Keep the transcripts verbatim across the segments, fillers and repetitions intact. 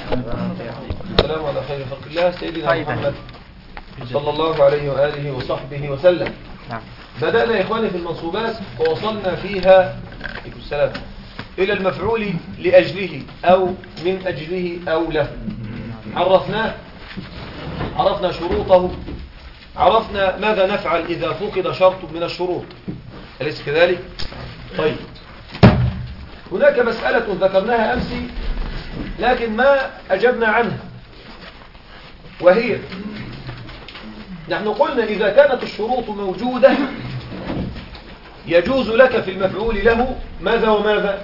السلام على خير خلق الله سيدنا محمد صلى الله عليه وآله وصحبه وسلم. بدأنا يا إخواني في المنصوبات ووصلنا فيها السلام إلى المفعول لأجله أو من أجله أو له. عرفناه، عرفنا شروطه، عرفنا ماذا نفعل إذا فقد شرط من الشروط، أليس كذلك؟ طيب، هناك مسألة ذكرناها أمس لكن ما أجبنا عنها، وهي نحن قلنا إذا كانت الشروط موجودة يجوز لك في المفعول له ماذا وماذا؟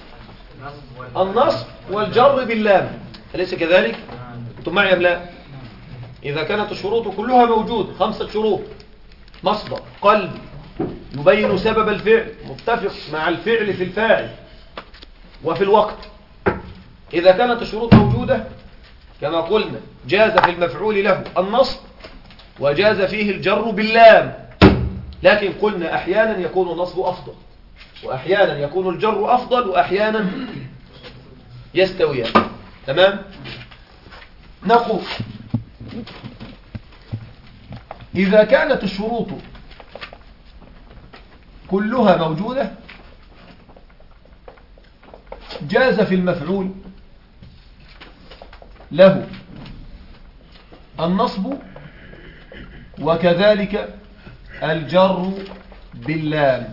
النصب والجر باللام، أليس كذلك؟ أنتم معي أم لا؟ إذا كانت الشروط كلها موجود، خمسة شروط: مصدر، قلب، يبين سبب الفعل، متفق مع الفعل في الفاعل وفي الوقت. إذا كانت الشروط موجودة كما قلنا جاز في المفعول له النصب وجاز فيه الجر باللام، لكن قلنا أحيانا يكون النصب أفضل وأحيانا يكون الجر أفضل وأحيانا يستويان. تمام؟ نقول إذا كانت الشروط كلها موجودة جاز في المفعول له النصب وكذلك الجر باللام.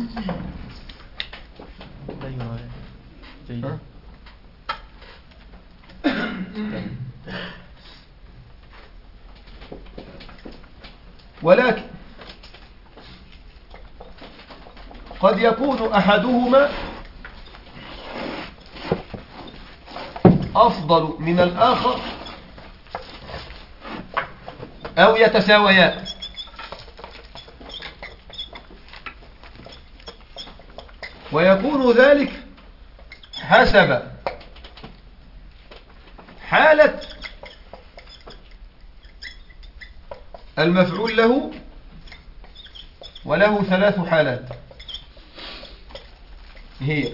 ولكن قد يكون أحدهما أفضل من الآخر أو يتساويان، ويكون ذلك حسب حالة المفعول له، وله ثلاث حالات هي: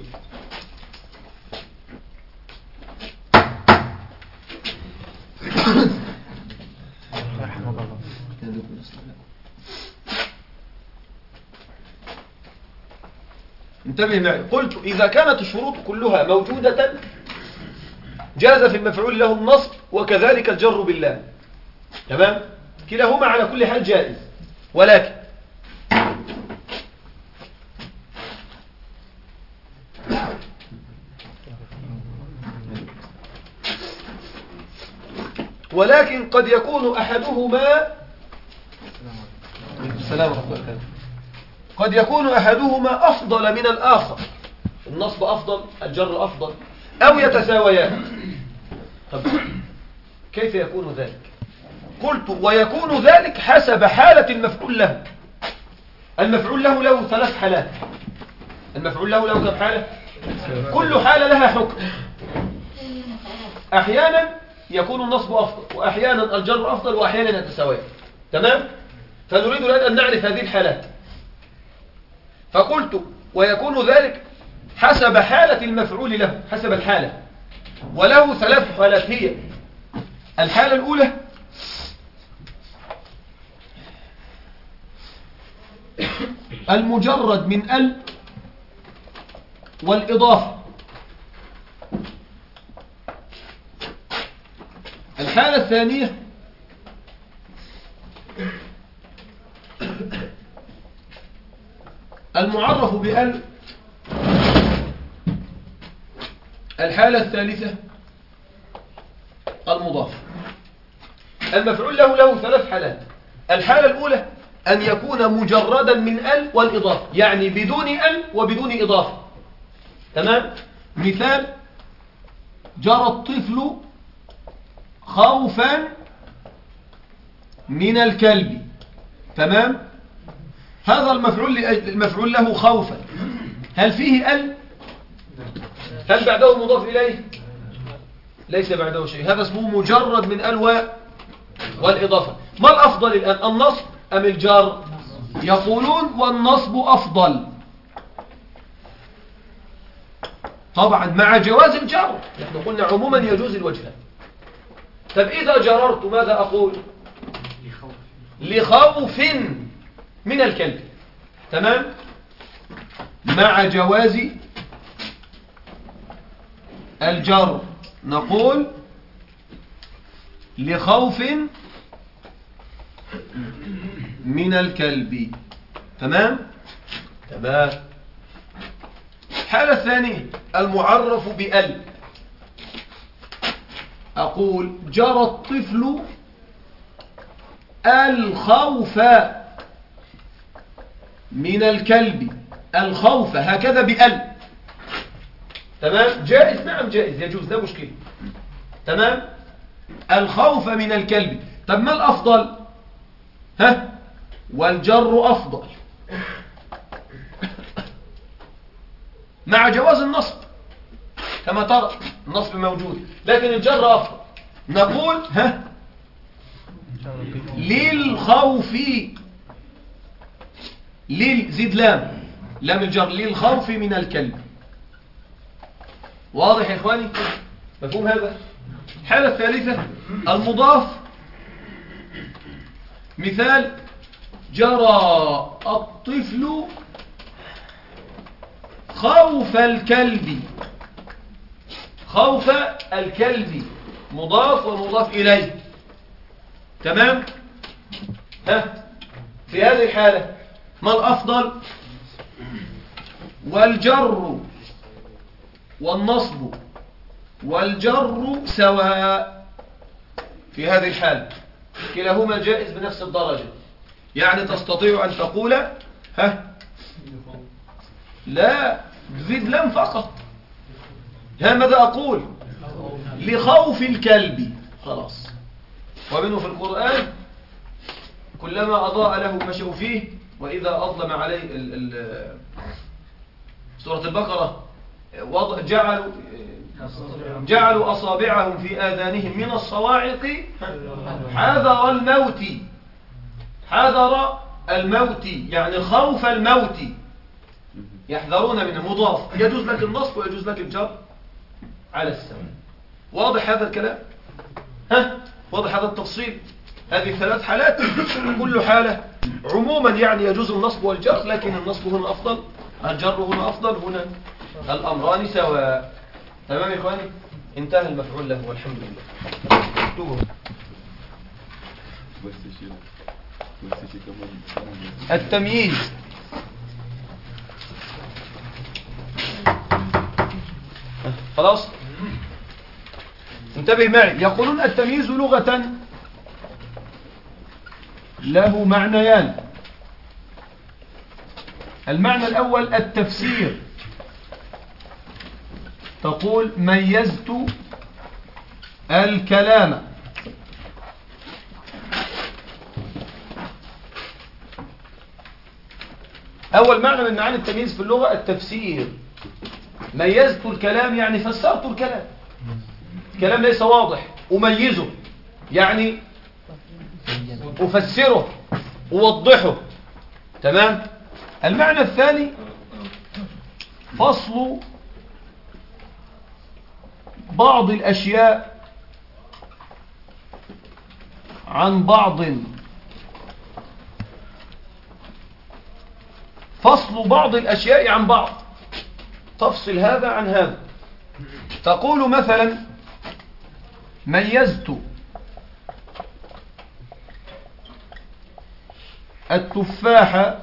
انتبه معي، قلت إذا كانت الشروط كلها موجودة جاز في المفعول له النصب وكذلك الجر بالله. تمام؟ كلاهما على كل حال جائز، ولكن ولكن قد يكون أحدهما السلام عليكم قد يكون أحدهما أفضل من الآخر، النصب أفضل، الجر أفضل، أو يتساويان. طب كيف يكون ذلك؟ قلت ويكون ذلك حسب حالة المفعول له. المفعول له له ثلاث حالات. المفعول له له كم حالة؟ كل حالة لها حكم. أحيانا يكون النصب أفضل وأحيانا الجر أفضل وأحيانا يتساويان. تمام؟ فنريد الآن أن نعرف هذه الحالات. فقلت ويكون ذلك حسب حالة المفعول له، حسب الحالة، وله ثلاث حالات هي: الحالة الأولى المجرد من ال والإضافة. الحالة الثانية المعرف بأل. الحالة الثالثة المضاف. المفعول له له ثلاث حالات. الحالة الأولى أن يكون مجردا من ال والإضافة، يعني بدون ال وبدون إضافة. تمام؟ مثال: جرى الطفل خوفا من الكلب. تمام؟ هذا المفعول المفعول له خوفا، هل فيه ال؟ هل بعده مضاف إليه؟ ليس بعده شيء، هذا اسمه مجرد من ال والإضافة. ما الأفضل الآن، النصب أم الجر؟ يقولون والنصب أفضل. طبعا مع جواز الجر، نحن قلنا عموما يجوز الوجهان. طب إذا جررت ماذا أقول؟ لخوف من الكلب. تمام؟ مع جواز الجر نقول لخوف من الكلب. تمام؟ تمام. الحالة الثانية المعرف بأل، أقول جرى الطفل الخوف من الكلب. الخوف هكذا بأل. تمام؟ جائز؟ نعم جائز، يجوز، لا مشكلة. تمام؟ الخوف من الكلب. طب ما الأفضل؟ ها؟ والجر أفضل مع جواز النصب كما ترى، النصب موجود لكن الجر أفضل. نقول ها للخوف، لل زد لام، لام الجر، للخوف من الكلب. واضح يا إخواني؟ مفهوم هذا؟ الحالة الثالثة المضاف، مثال جرى الطفل خوف الكلب. خوف الكلب مضاف ومضاف إليه. تمام؟ ها في هذه الحالة ما الأفضل؟ والجر والنصب والجر سواء في هذه الحالة، كلاهما جائز بنفس الدرجة. يعني تستطيع أن تقول ها لا زد لم فقط. ها ماذا أقول؟ لخوف الكلب. خلاص. ومنه في القرآن كلما أضاء له مشوا فيه وإذا أظلم عليه ال ال سورة البقرة جعلوا جعلوا أصابعهم في آذانهم من الصواعق حذر الموت. حذر الموت يعني خوف الموت، يحذرون من المضاف. يجوز لك النصب ويجوز لك الجر على السواء. واضح هذا الكلام؟ ها واضح هذا التفصيل؟ هذه ثلاث حالات، كل حالة عموما يعني يجوز النصب والجر، لكن النصب هنا أفضل، الجر هنا أفضل، هنا الأمران سواء. تمام يا إخواني؟ انتهى المفعول له والحمد لله. اكتبوا التمييز. خلاص انتبه معي. يقولون التمييز لغة له معنيان. المعنى الأول التفسير، تقول ميزت الكلام. أول معنى من معاني التمييز في اللغة التفسير. ميزت الكلام يعني فسرت الكلام، الكلام ليس واضح أميزه يعني أفسره أوضحه. تمام. المعنى الثاني فصل بعض الأشياء عن بعض، فصل بعض الأشياء عن بعض، تفصل هذا عن هذا. تقول مثلا ميزت التفاحة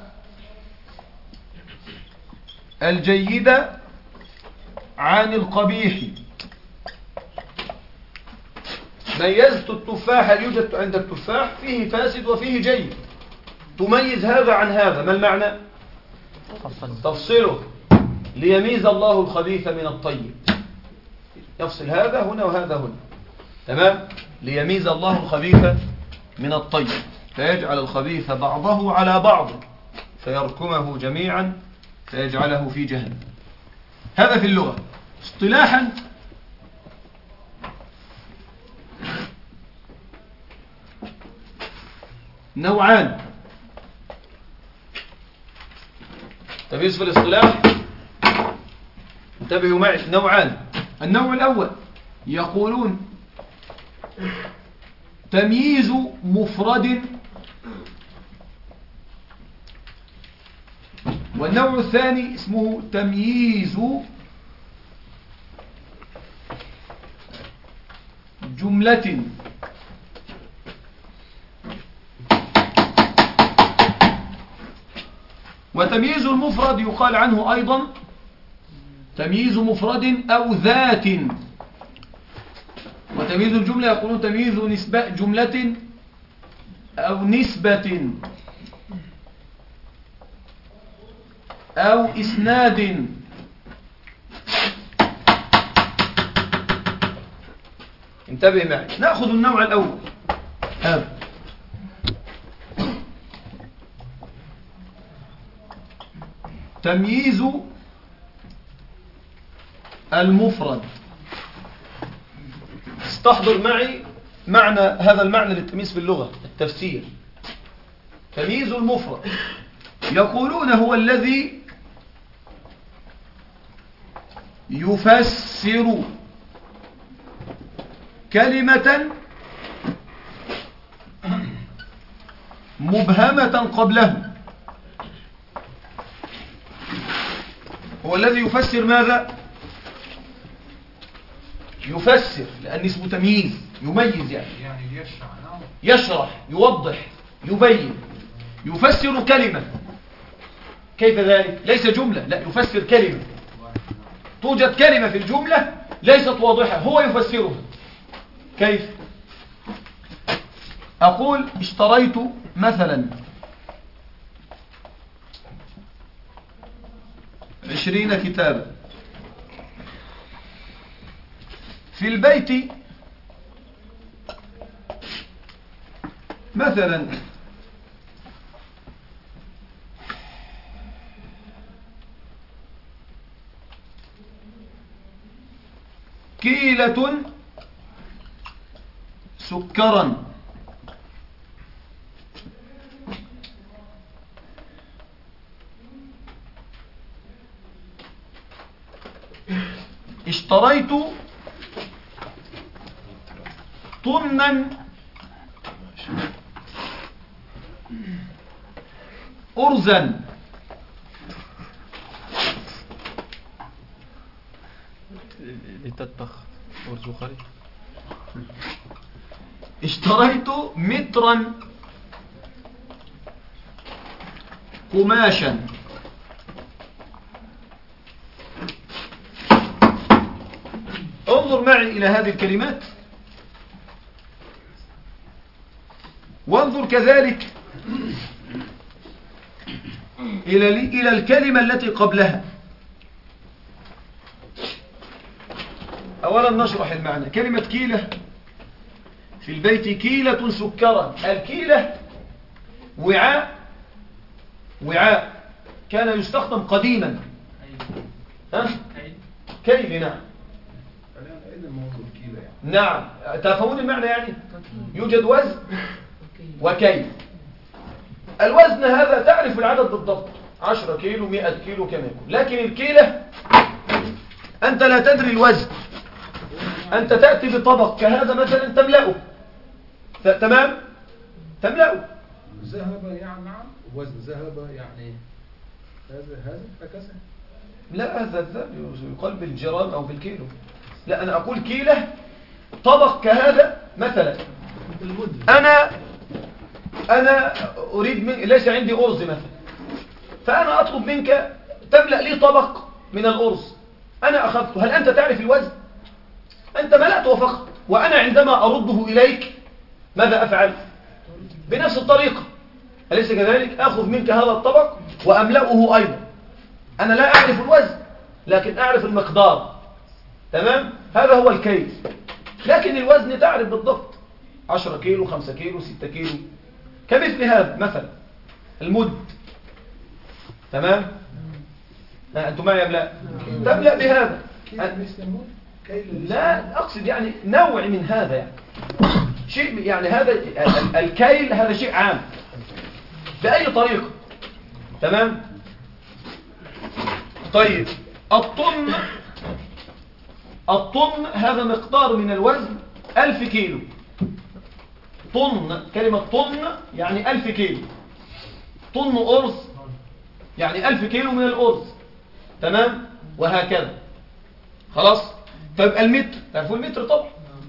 الجيدة عن القبيح. ميزت التفاح، يوجد عندك تفاح فيه فاسد وفيه جيد، تميز هذا عن هذا. ما المعنى؟ تفصله ليميز الله الخبيث من الطيب، يفصل هذا هنا وهذا هنا. تمام. ليميز الله الخبيث من الطيب، فيجعل الخبيث بعضه على بعض فيركمه جميعا فيجعله في جهنم. هذا في اللغة. اصطلاحا نوعان. تمييز في الاصطلاح انتبهوا معي، نوعان. النوع الأول يقولون تمييز مفرد، والنوع الثاني اسمه تمييز جملة. وتمييز المفرد يقال عنه أيضا تمييز مفرد أو ذات. وتمييز الجملة يقولون تمييز نسبة جملة أو نسبة أو إسناد. انتبه معي، نأخذ النوع الأول هذا. تمييز المفرد. استحضر معي معنى هذا المعنى للتمييز في اللغة، التفسير. تمييز المفرد يقولون هو الذي يفسر كلمة مبهمة قبله. هو الذي يفسر ماذا؟ يفسر، لأن اسمه تمييز، يميز يعني يعني يشرح يشرح يوضح يبين. يفسر كلمة. كيف ذلك؟ ليس جملة، لا، يفسر كلمة. توجد كلمة في الجملة ليست واضحة، هو يفسرها. كيف؟ أقول اشتريت مثلا عشرين كتابا. في البيت مثلا كيلة سكرا. اشتريت طنا أرزا. لتطبخ أرز وخري. اشتريت مترا قماشا. انظر معي إلى هذه الكلمات، وانظر كذلك إلى إلى الكلمة التي قبلها. أولا نشرح المعنى. كلمة كيلة في البيت كيلة سكرا. الكيلة وعاء وعاء كان يستخدم قديما. ها؟ كيل. نعم نعم، تفهمون المعنى يعني؟ يوجد وزن وكيل. الوزن هذا تعرف العدد بالضبط، عشرة كيلو، مئة كيلو، كما يكون. لكن الكيلة أنت لا تدري الوزن. أنت تأتي بطبق كهذا مثلا تملأه، تمام، تملأه. ذهب يعني، نعم، وزن ذهب يعني هذا هذا هكذا. لا، هذا الذهب يقال بالجرام أو بالكيلو. لا، أنا أقول كيلة طبق كهذا مثلا. أنا أنا أريد من ليس عندي أرز مثلا، فأنا أطلب منك تملأ لي طبق من الأرز. أنا أخذته، هل أنت تعرف الوزن؟ أنت ملأته فقط، وأنا عندما أرده إليك ماذا أفعل؟ بنفس الطريقة، أليس كذلك؟ أخذ منك هذا الطبق وأملأه أيضا. أنا لا أعرف الوزن لكن أعرف المقدار، تمام؟ هذا هو الكيل. لكن الوزن تعرف بالضبط، عشرة كيلو، خمسة كيلو، ستة كيلو، كمثل هذا مثلا المد. تمام؟ أنتم معي أم لا؟ تملأ بهذا. لا، أقصد يعني نوع من هذا، يعني شيء، يعني هذا الكيل هذا شيء عام بأي طريقة. تمام؟ طيب، الطن الطن هذا مقدار من الوزن ألف كيلو. طن، كلمة طن يعني ألف كيلو. طن أرز يعني ألف كيلو من الأرز. تمام؟ وهكذا. خلاص؟ فيبقى المتر، تعرفوا المتر طبعا؟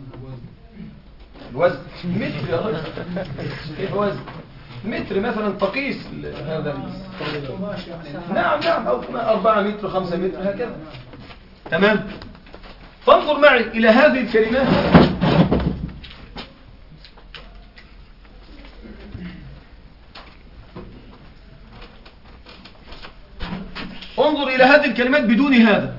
الوزن متر يا رجل. كيف وزن؟ متر مثلا تقيس هذا. نعم نعم، أو أربعة متر خمسة متر هكذا. تمام؟ فانظر معي إلى هذه الكلمات. انظر إلى هذه الكلمات بدون هذا.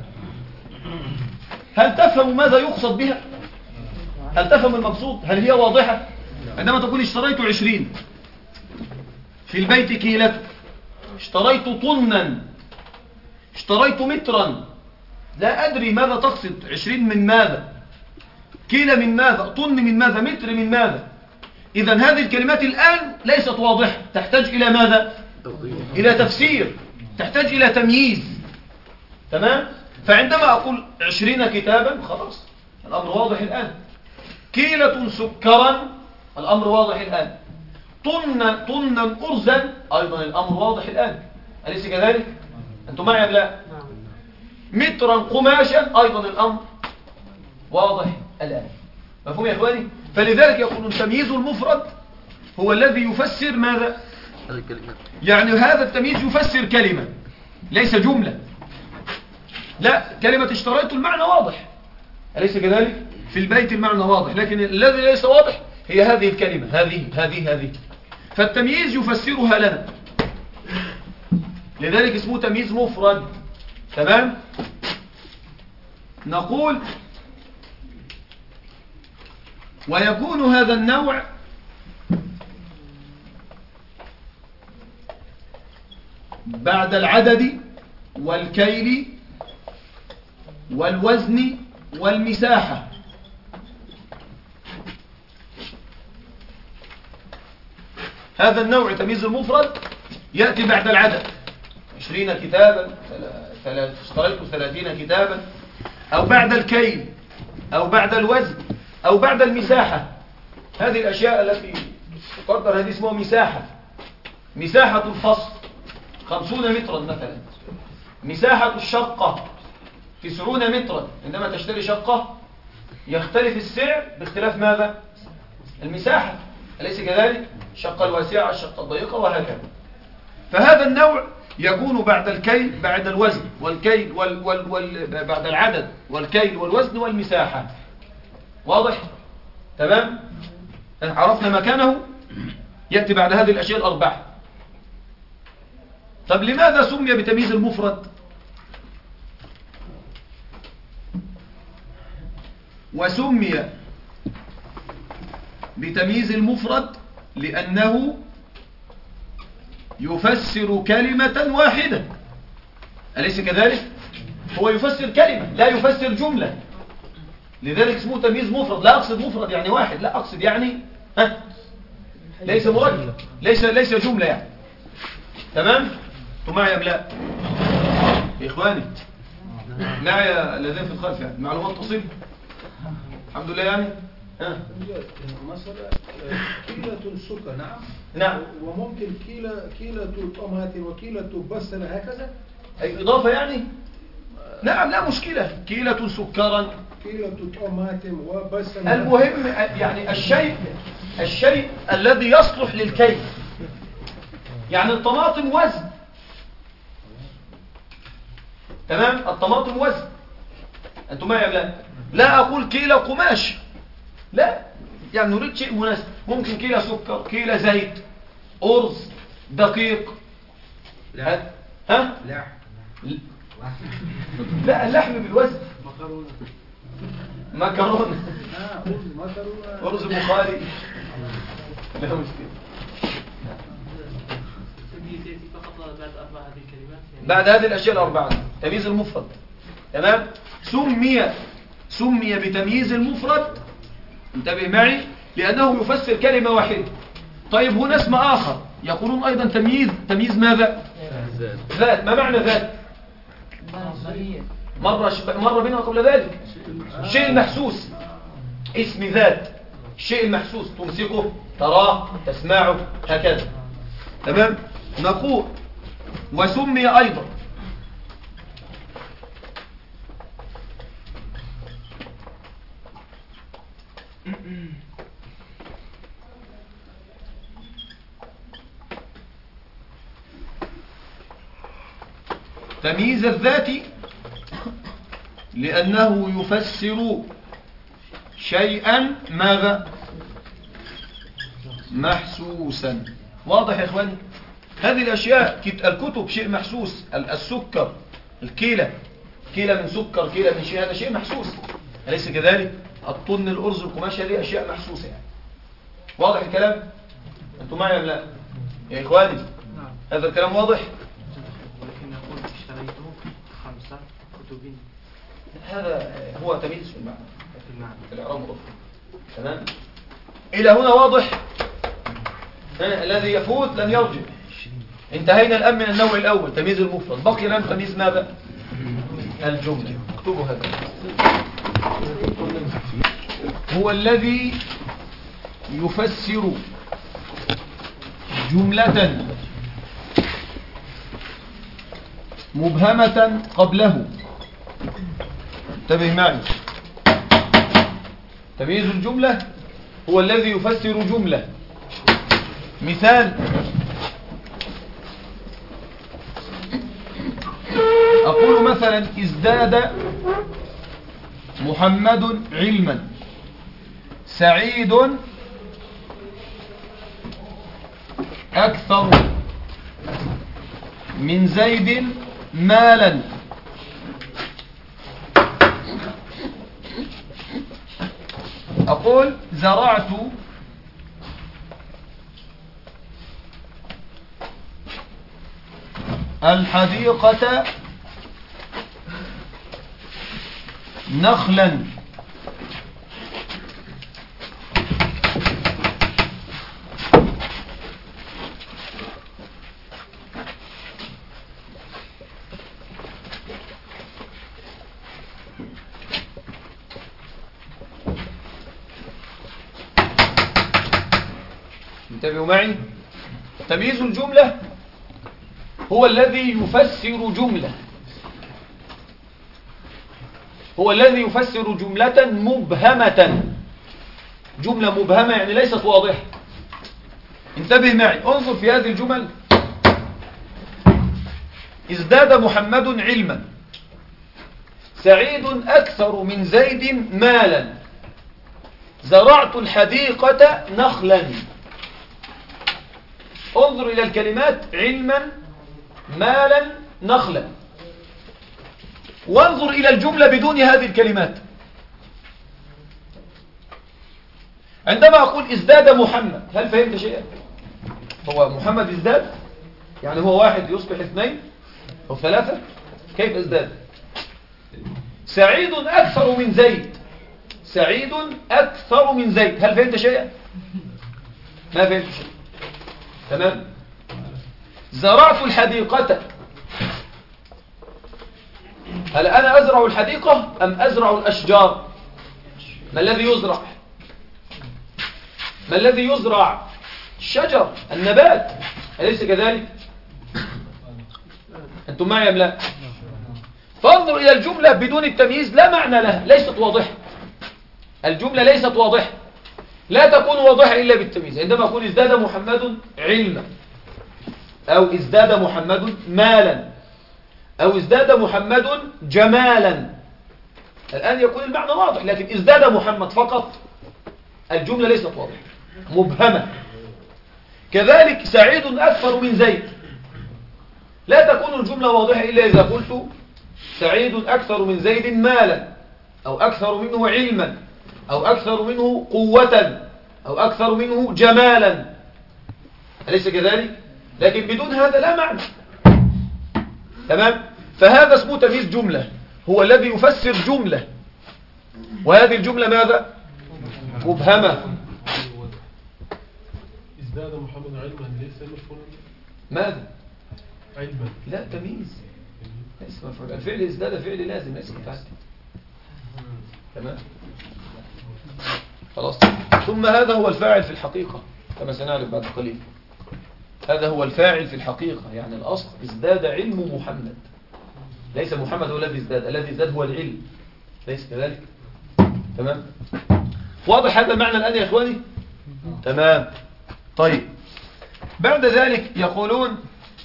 هل تفهم ماذا يقصد بها؟ هل تفهم المقصود؟ هل هي واضحة؟ عندما تقول اشتريت عشرين في البيت كيلة، اشتريت طنا، اشتريت مترا، لا أدري ماذا تقصد. عشرين من ماذا؟ كيلة من ماذا؟ طن من ماذا؟ متر من ماذا؟ إذن هذه الكلمات الآن ليست واضحة، تحتاج إلى ماذا؟ إلى تفسير، تحتاج إلى تمييز. تمام؟ فعندما أقول عشرين كتابا خلاص الأمر واضح الآن. كيلة سكرا الأمر واضح الآن. طن طنا أرزا أيضا الأمر واضح الآن. أليس كذلك؟ أنتم معي أم لا؟ مترا قماشا أيضا الأمر واضح الآن. مفهوم يا إخواني؟ فلذلك يقولون تمييز المفرد هو الذي يفسر ماذا؟ يعني هذا التمييز يفسر كلمة ليس جملة. لا، كلمة اشتريت المعنى واضح، أليس كذلك؟ في البيت المعنى واضح، لكن الذي ليس واضح هي هذه الكلمة، هذه هذه هذه. فالتمييز يفسرها لنا، لذلك اسمه تمييز مفرد. تمام؟ نقول ويكون هذا النوع بعد العدد والكيل والوزن والمساحة. هذا النوع تمييز المفرد يأتي بعد العدد، عشرين كتابا، اشتريت ثلاثين كتابا، أو بعد الكيل أو بعد الوزن أو بعد المساحة. هذه الأشياء التي تقدر هذه اسمها مساحة. مساحة الفصل خمسون مترا مثلا، مساحة الشقة تسعون مترا. عندما تشتري شقة يختلف السعر باختلاف ماذا؟ المساحة، أليس كذلك؟ الشقة الواسعة، الشقة الضيقة، وهكذا. فهذا النوع يكون بعد الكيل، بعد الوزن والكيل وال وال وال بعد العدد والكيل والوزن والمساحة. واضح؟ تمام؟ عرفنا مكانه، يأتي بعد هذه الأشياء الأربعة. طب لماذا سمي بتمييز المفرد؟ وسمي بتمييز المفرد لأنه يفسر كلمة واحدة، أليس كذلك؟ هو يفسر كلمة لا يفسر جملة، لذلك اسمه تمييز مفرد. لا أقصد مفرد يعني واحد، لا أقصد يعني ها ليس مركب، ليس ليس جملة يعني. تمام؟ انتم معي أم لا؟ يا إخواني معي الذين في الخلف يعني معلومات تصل الحمد لله يعني. ها مثلا كيلة السكر، نعم نعم، وممكن كيلة كيلة طماطم وكيلة بصل هكذا، أي إضافة يعني. نعم لا مشكلة. كيلة سكرا، كيلة طماطم وبصل. المهم يعني الشيء الشيء الذي يصلح للكيل. يعني الطماطم وزن، تمام؟ الطماطم وزن. أنتم معي لا؟ لا أقول كيلة قماش، لا، يعني نريد شيء مناسب. ممكن كيلة سكر، كيلة زيت، أرز، دقيق. لا ها؟ لا لا، اللحم بالوزن. مكرونة مكرونة اه أرز مكرونة، أرز بخاري، لا مشكلة. بعد هذه الأشياء الأربعة تمييز المفرد. تمام؟ سمي سمي بتمييز المفرد، انتبه معي، لأنه يفسر كلمة واحدة. طيب هنا اسم آخر يقولون أيضا تمييز. تمييز ماذا؟ ذات. ما معنى ذات؟ مر مر بنا قبل ذلك. الشيء المحسوس اسم ذات، الشيء المحسوس تمسكه، تراه، تسمعه، هكذا. تمام. نقول وسمي أيضا تمييز الذات لأنه يفسر شيئا ماذا؟ محسوسا. واضح يا إخواني؟ هذه الأشياء الكتب شيء محسوس، السكر، الكيلة، كيلة من سكر، كيلة من شيء، هذا شيء محسوس، أليس كذلك؟ الطن، الأرز، القماشة، دي أشياء محسوسة يعني. واضح الكلام؟ أنتم معي ولا لا؟ يا إخواني هذا الكلام واضح؟ ولكن نقول اشتريته خمسة كتب. هذا هو تمييز في المعنى، في المعنى في الإعراب الأخرى. تمام. إلى هنا واضح؟ الذي يفوت لن يرجع. انتهينا الآن من النوع الأول تمييز المفرد، بقي الآن تمييز ماذا؟ الجملة. اكتبوا هذا. هو الذي يفسر جملة مبهمة قبله. انتبه معي، تمييز الجملة هو الذي يفسر جملة. مثال: أقول مثلا ازداد محمد علما، سعيد أكثر من زيد مالا. أقول زرعت الحديقة نخلا، انتبهوا معي. تمييز الجملة هو الذي يفسر جملة، هو الذي يفسر جملة مبهمة. جملة مبهمة يعني ليست واضحة. انتبه معي، انظر في هذه الجمل. ازداد محمد علما، سعيد أكثر من زيد مالا، زرعت الحديقة نخلا. انظر إلى الكلمات: علما، مالا، نخلا. وانظر إلى الجملة بدون هذه الكلمات. عندما أقول ازداد محمد، هل فهمت شيئا؟ هو محمد ازداد؟ يعني هو واحد يصبح اثنين أو ثلاثة؟ كيف ازداد؟ سعيد أكثر من زيد، سعيد أكثر من زيد، هل فهمت شيئا؟ ما فهمت شيئا. تمام. زرعت الحديقة، هل أنا أزرع الحديقة أم أزرع الأشجار؟ ما الذي يزرع؟ ما الذي يزرع؟ الشجر، النبات، أليس كذلك؟ أنتم معي أم لا؟ فانظر إلى الجملة بدون التمييز، لا معنى لها، ليست واضحة. الجملة ليست واضحة، لا تكون واضحة إلا بالتمييز. عندما أقول ازداد محمد علما، أو ازداد محمد مالا، أو ازداد محمد جمالا، الآن يكون المعنى واضح. لكن ازداد محمد فقط، الجملة ليست واضحة، مبهمة. كذلك سعيد أكثر من زيد، لا تكون الجملة واضحة إلا إذا قلت سعيد أكثر من زيد مالا، أو أكثر منه علما، أو أكثر منه قوة، أو أكثر منه جمالا، أليس كذلك؟ لكن بدون هذا لا معنى. تمام؟ فهذا اسمه تمييز جملة، هو الذي يفسر جملة، وهذه الجملة ماذا؟ مبهمة. ازداد محمد علما ليس مفهوما. ماذا؟ علما، لا، تمييز. ليس مفعول. الفعل ازداد فعل لازم ليس متعدي. تمام. خلاص. ثم هذا هو الفاعل في الحقيقة كما سنعرف بعد قليل. هذا هو الفاعل في الحقيقة، يعني الأصل ازداد علم محمد، ليس محمد هو الذي ازداد، الذي ازداد هو العلم، ليس كذلك. تمام. واضح هذا المعنى الآن يا إخواني؟ تمام. طيب بعد ذلك يقولون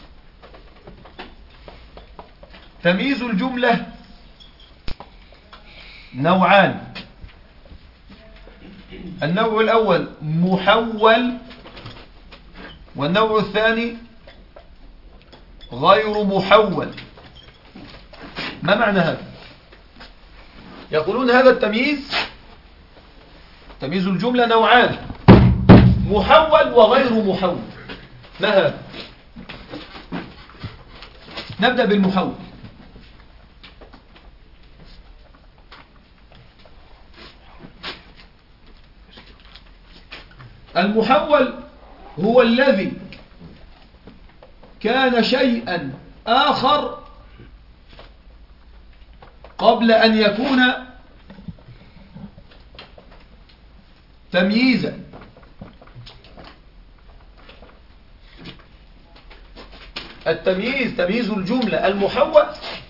تمييز الجملة نوعان. النوع الأول محول، والنوع الثاني غير محول. ما معنى هذا؟ يقولون هذا التمييز، تمييز الجملة نوعان، محول وغير محول. ما هذا؟ نبدأ بالمحول. المحول هو الذي كان شيئا آخر قبل أن يكون تمييزا. التمييز، تمييز الجملة المحول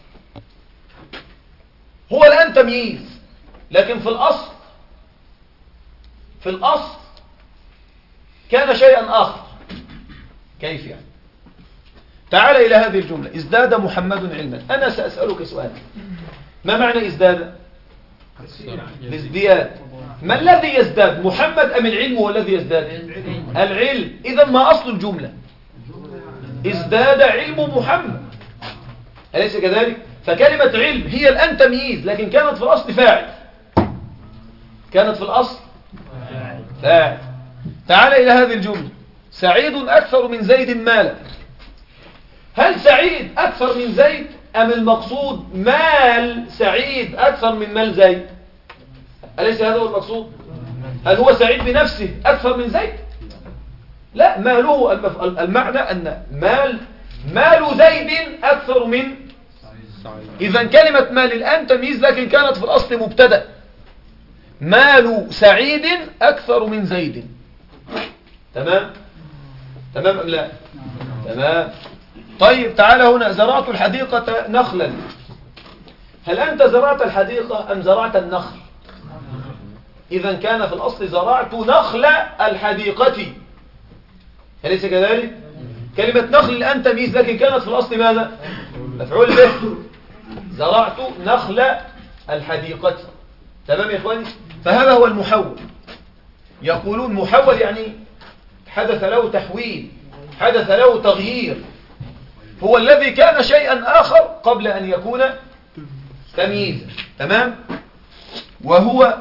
هو الآن تمييز، لكن في الأصل في الأصل كان شيئا آخر. كيف يعني؟ تعال إلى هذه الجملة: ازداد محمد علما. أنا سأسألك سؤال: ما معنى ازداد؟ الازدياد. ما الذي يزداد، محمد أم العلم هو الذي يزداد؟ العلم. إذا ما أصل الجملة؟ ازداد علم محمد، أليس كذلك؟ فكلمة علم هي الآن تمييز، لكن كانت في الأصل فاعل، كانت في الأصل فاعل. تعال إلى هذه الجملة: سعيد أكثر من زيد مالا. هل سعيد أكثر من زيد أم المقصود مال سعيد أكثر من مال زيد؟ أليس هذا هو المقصود؟ هل هو سعيد بنفسه أكثر من زيد؟ لا، ماله المعنى أن مال مال زيد أكثر من. إذا كلمة مال الآن تمييز، لكن كانت في الأصل مبتدأ. مال سعيد أكثر من زيد. تمام؟ تمام أم لا؟ تمام. طيب تعال هنا: زرعت الحديقة نخلا. هل أنت زرعت الحديقة أم زرعت النخل؟ إذا كان في الأصل زرعت نخل الحديقة، أليس كذلك؟ كلمة نخل الآن تمييز، لكن كانت في الأصل ماذا؟ مفعول به. زرعت نخل الحديقة. تمام يا إخواني؟ فهذا هو المحول. يقولون محول يعني حدث له تحويل، حدث له تغيير، هو الذي كان شيئا آخر قبل أن يكون تمييزا. تمام؟ وهو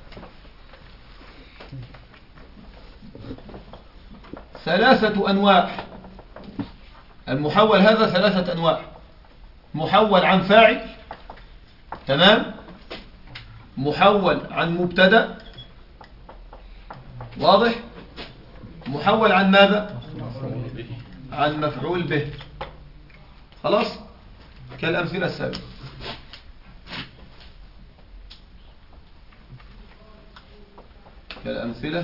ثلاثة أنواع. المحول هذا ثلاثة أنواع: محول عن فاعل، تمام، محول عن مبتدأ، واضح، محول عن ماذا؟ عن مفعول به. خلاص، كالأمثلة السابقة. كالأمثلة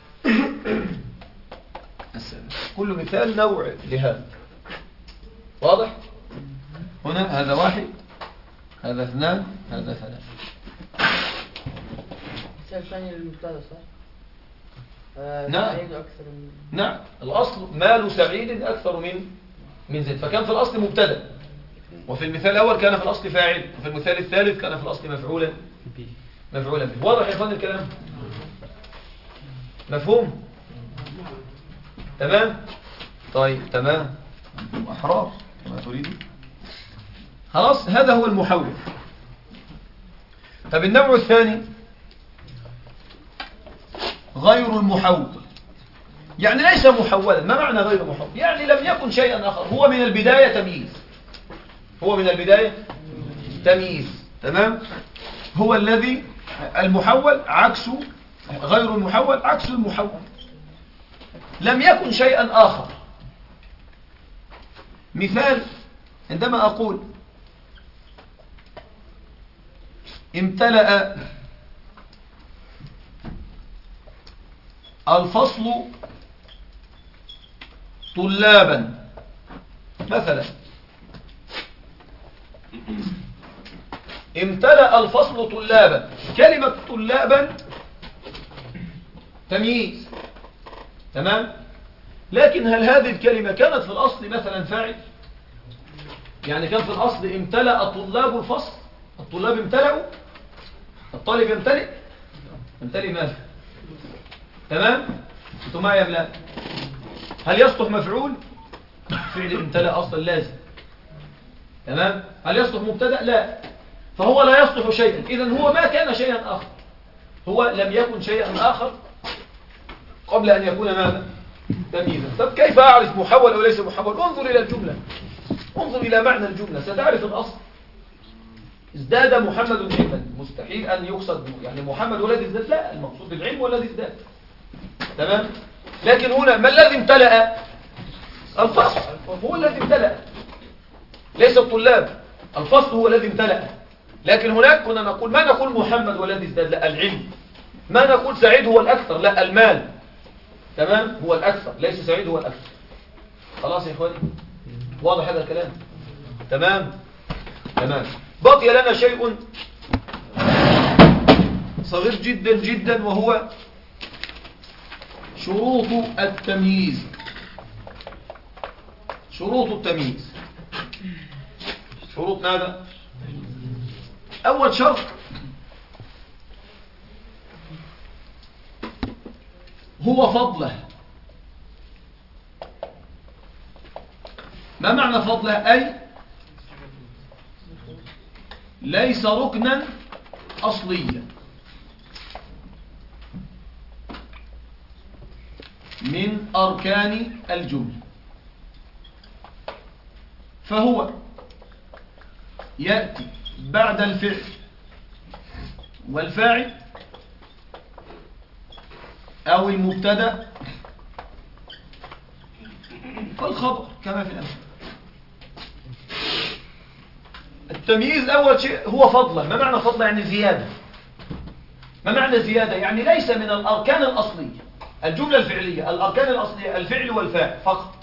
السابقة. كل مثال نوع لهذا. واضح؟ هنا هذا واحد، هذا اثنان، هذا ثلاثة. مثال ثاني للمبتدا صح؟ آه نعم. سعيد أكثر من. نعم، الأصل مال سعيد أكثر من من زيد، فكان في الأصل مبتدا، وفي المثال الأول كان في الأصل فاعل، وفي المثال الثالث كان في الأصل مفعولا مفعولا به. واضح يا إخوان الكلام؟ مفهوم؟ تمام؟ طيب تمام، أحرار ما تريد. خلاص، هذا هو المحول. طب النوع الثاني غير المحول، يعني ليس محولا. ما معنى غير محول؟ يعني لم يكن شيئا آخر، هو من البداية تمييز، هو من البداية تمييز. تمام؟ هو الذي المحول عكس غير المحول، عكس المحول، لم يكن شيئا آخر. مثال: عندما أقول امتلأ الفصل طلابا مثلا، امتلأ الفصل طلابا، كلمة طلابا تمييز، تمام. لكن هل هذه الكلمة كانت في الأصل مثلا فاعل؟ يعني كان في الأصل امتلأ طلاب الفصل، الطلاب امتلأوا، الطالب يمتلئ، يمتلئ ماذا؟ تمام. انتم معي يا لا؟ هل يصلح مفعول؟ فعل امتلأ أصلا لازم، تمام. هل يصلح مبتدأ؟ لا. فهو لا يصلح شيئا، إذن هو ما كان شيئا آخر، هو لم يكن شيئا آخر قبل أن يكون ماذا؟ تمييزا. طب كيف أعرف محول أو ليس محول؟ انظر إلى الجملة، انظر إلى معنى الجملة ستعرف الأصل. ازداد محمد علما، مستحيل أن يقصد يعني محمد هو الذي ازداد، لا، المقصود بالعلم هو الذي ازداد، تمام. لكن هنا ما الذي امتلأ؟ الفصل هو الذي امتلأ، ليس الطلاب، الفصل هو الذي امتلأ. لكن هناك كنا نقول ما نقول محمد هو الذي ازداد، لا، العلم. ما نقول سعيد هو الأكثر، لا، المال، تمام، هو الأكثر، ليس سعيد هو الأكثر. خلاص يا إخواني، واضح هذا الكلام؟ تمام تمام. بقي لنا شيء صغير جدا جدا، وهو شروط التمييز. شروط التمييز، شروط ماذا؟ أول شرط هو فضله. ما معنى فضله؟ أي ليس ركنا أصليا من أركان الجملة، فهو يأتي بعد الفعل والفاعل أو المبتدأ والخبر كما في الأمثلة. التمييز أول شيء هو فضلا. ما معنى فضلا؟ يعني زيادة. ما معنى زيادة؟ يعني ليس من الأركان الأصلية. الجملة الفعلية الأركان الأصلية الفعل والفاعل فقط،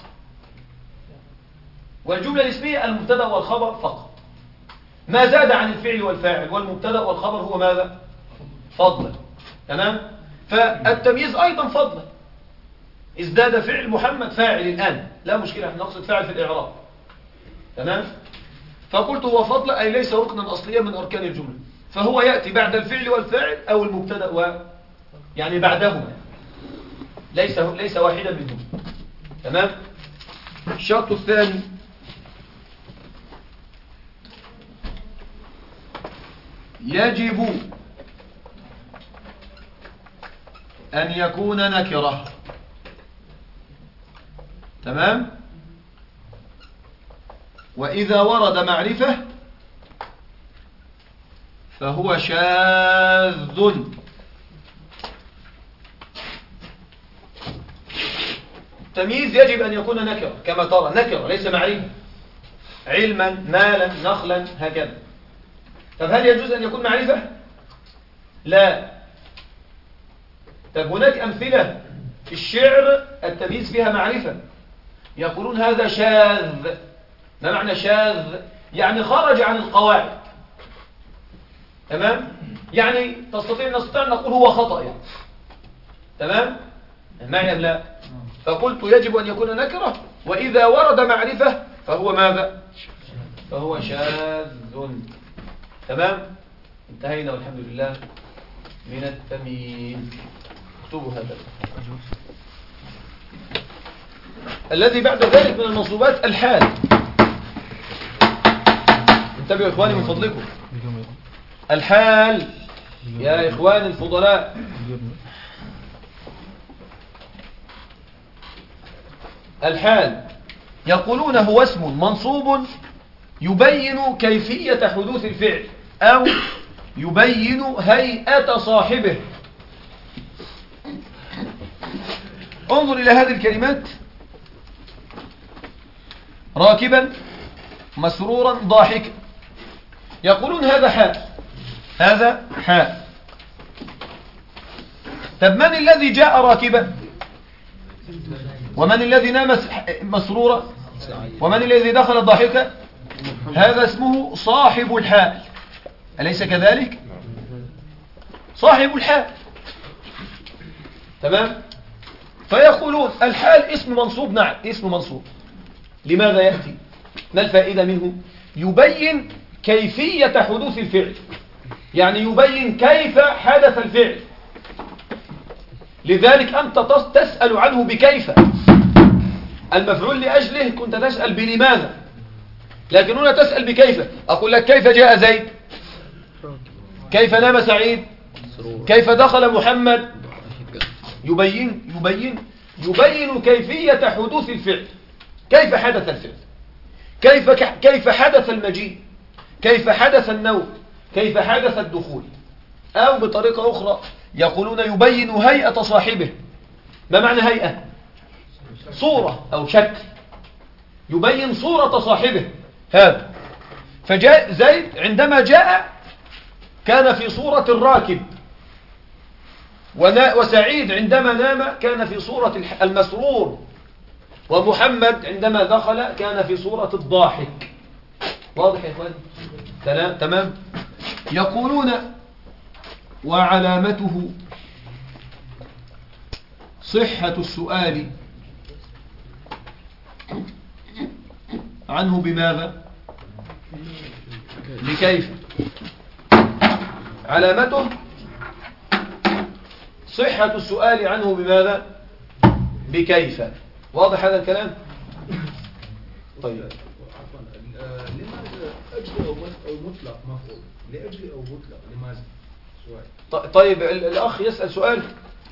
والجملة الاسمية المبتدأ والخبر فقط. ما زاد عن الفعل والفاعل والمبتدأ والخبر هو ماذا؟ فضلا، تمام. فالتمييز أيضا فضلا. ازداد فعل محمد فاعل الآن، لا مشكلة، احنا نقصد فاعل في الإعراب، تمام. فقلت هو فضل أي ليس ركنا أصليا من أركان الجملة، فهو يأتي بعد الفعل والفاعل أو المبتدأ و يعني بعدهما، ليس ليس واحدا منهم، تمام. الشرط الثاني يجب أن يكون نكرة، تمام. وإذا ورد معرفة فهو شاذ. التمييز يجب أن يكون نكرة كما ترى، نكرة ليس معرفة، علما مالا نخلا هكذا. طب هل يجوز أن يكون معرفة؟ لا. طب هناك أمثلة في الشعر التمييز فيها معرفة، يقولون هذا شاذ. ما معنى شاذ؟ يعني خرج عن القواعد، تمام. يعني تستطيع نستطيع أن نقول هو خطأ يعني. تمام معي أم لا؟ فقلت يجب أن يكون نكرة، وإذا ورد معرفة فهو ماذا؟ فهو شاذ، تمام. انتهينا والحمد لله من التمييز. اكتبوا هذا. الذي بعد ذلك من المنصوبات الحال. انتبهوا يا إخواني من فضلكم، الحال يا إخواني الفضلاء. الحال يقولون هو اسم منصوب يبين كيفية حدوث الفعل أو يبين هيئة صاحبه. انظر إلى هذه الكلمات: راكبا، مسرورا، ضاحكا. يقولون هذا حال. هذا حاء. طب من الذي جاء راكبا؟ ومن الذي نام مسرورا؟ ومن الذي دخل ضاحكا؟ هذا اسمه صاحب الحال، أليس كذلك؟ صاحب الحال. تمام. فيقولون الحال اسم منصوب. نعم اسم منصوب. لماذا يأتي؟ ما الفائدة منه؟ يبين كيفية حدوث الفعل، يعني يبين كيف حدث الفعل. لذلك أنت تسأل عنه بكيف. المفعول لأجله كنت تسأل بلماذا، لكن هنا تسأل بكيف. أقول لك كيف جاء زيد، كيف نام سعيد، كيف دخل محمد. يبين يبين يبين كيفية حدوث الفعل، كيف حدث الفعل، كيف كيف حدث المجيء، كيف حدث النوم، كيف حدث الدخول. أو بطريقة أخرى يقولون يبين هيئة صاحبه. ما معنى هيئة؟ صورة أو شكل، يبين صورة صاحبه هذا. فجاء زيد عندما جاء كان في صورة الراكب، وسعيد عندما نام كان في صورة المسرور، ومحمد عندما دخل كان في صورة الضاحك. واضح يا إخواني؟ تمام. يقولون وعلامته صحة السؤال عنه بماذا؟ بكيف. علامته صحة السؤال عنه بماذا؟ بكيف. واضح هذا الكلام؟ طيب لماذا أجل أو مطلق مفعول؟ لأجل أو مطلق لماذا؟ سؤال. طيب الأخ يسأل سؤال،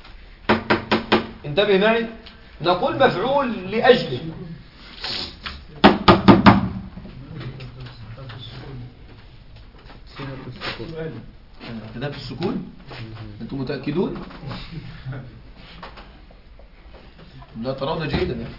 انتبه معي. نقول مفعول لأجله. اعتداء في السكون. أنتم متأكدون؟ لا ترون جيدا يعني.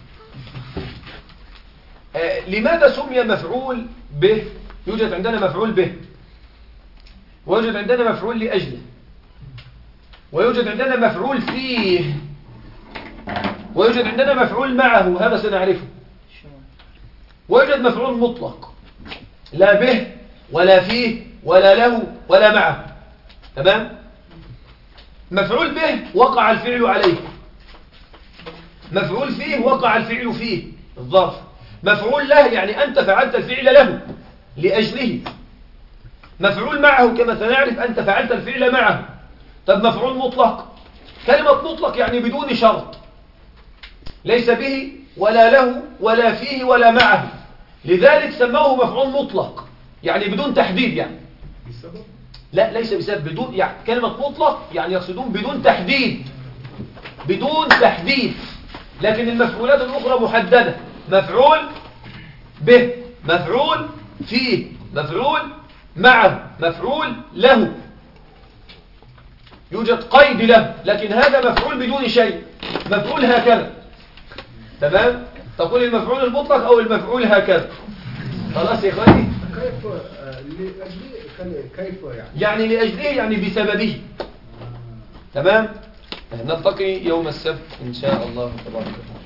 آه لماذا سمي مفعول به؟ يوجد عندنا مفعول به، ويوجد عندنا مفعول لأجله، ويوجد عندنا مفعول فيه، ويوجد عندنا مفعول معه، هذا سنعرفه. ويوجد مفعول مطلق لا به ولا فيه ولا له ولا معه. تمام. مفعول به وقع الفعل عليه، مفعول فيه وقع الفعل فيه الظرف. مفعول له يعني أنت فعلت الفعل له لأجله. مفعول معه كما سنعرف أنت فعلت الفعل معه. طب مفعول مطلق، كلمة مطلق يعني بدون شرط، ليس به ولا له ولا فيه ولا معه، لذلك سموه مفعول مطلق، يعني بدون تحديد. يعني بسبب؟ لا ليس بسبب، بدون. يعني كلمة مطلق يعني يقصدون بدون تحديد، بدون تحديد. لكن المفعولات الأخرى محددة، مفعول به، مفعول فيه، مفعول معه، مفعول له، يوجد قيد له. لكن هذا مفعول بدون شيء، مفعول هكذا. تمام. تقول المفعول المطلق أو المفعول هكذا. خلاص يا إخواني. كيف لأجله؟ كيف يعني؟ يعني لأجله يعني بسببه. تمام. نلتقي يوم السبت إن شاء الله تبارك وتعالى.